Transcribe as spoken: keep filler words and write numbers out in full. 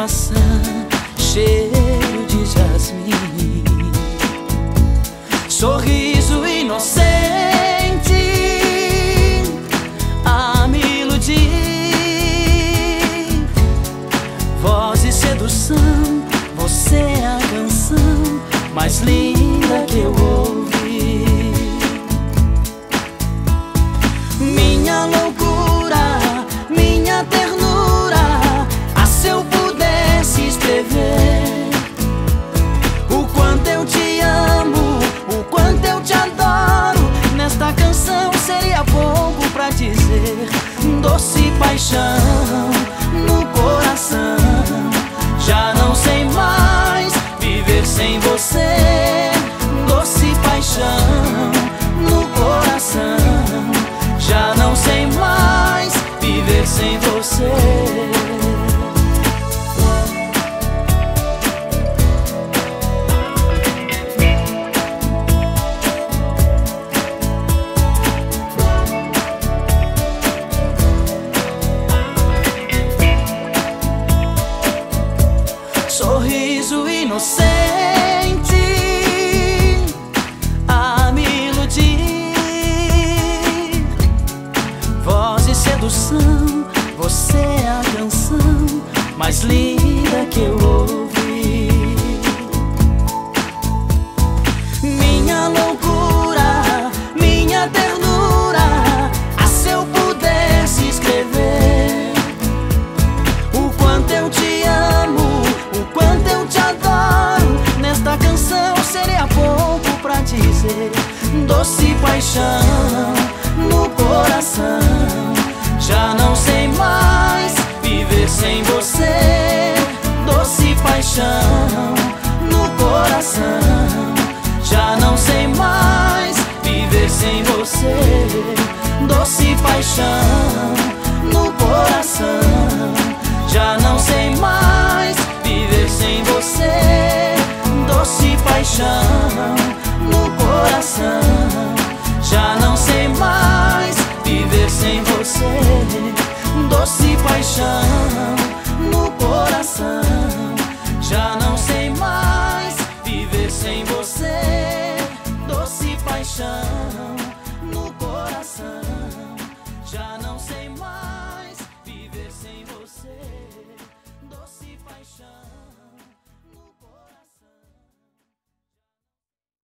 maçã, cheiro de jasmim, sorriso inocente a me iludir, voz e sedução, você é a canção mais linda que eu ouvi. Minha loucura, minha ternura, ah, se eu pudesse escrever o quanto eu te amo, o quanto eu te adoro, nesta canção seria pouco pra dizer. Doce paixão no coração, já não sei mais viver sem você. Doce paixão no coração, já não sei mais viver sem você. Sorriso inocente a me iludir, voz e sedução, você é a canção mais linda que eu ouvi. Minha loucura, minha ternura, ah, se eu pudesse escrever o quanto eu te amo, o quanto eu te adoro, nesta canção seria pouco pra dizer. Doce paixão no coração, já não sei mais viver sem você. Doce paixão no coração, já não sei mais viver sem você. Doce paixão no coração, já não sei mais viver sem você. Doce paixão no coração, já não sei mais viver sem você. Doce paixão no coração, já não sei mais viver sem você. Doce paixão.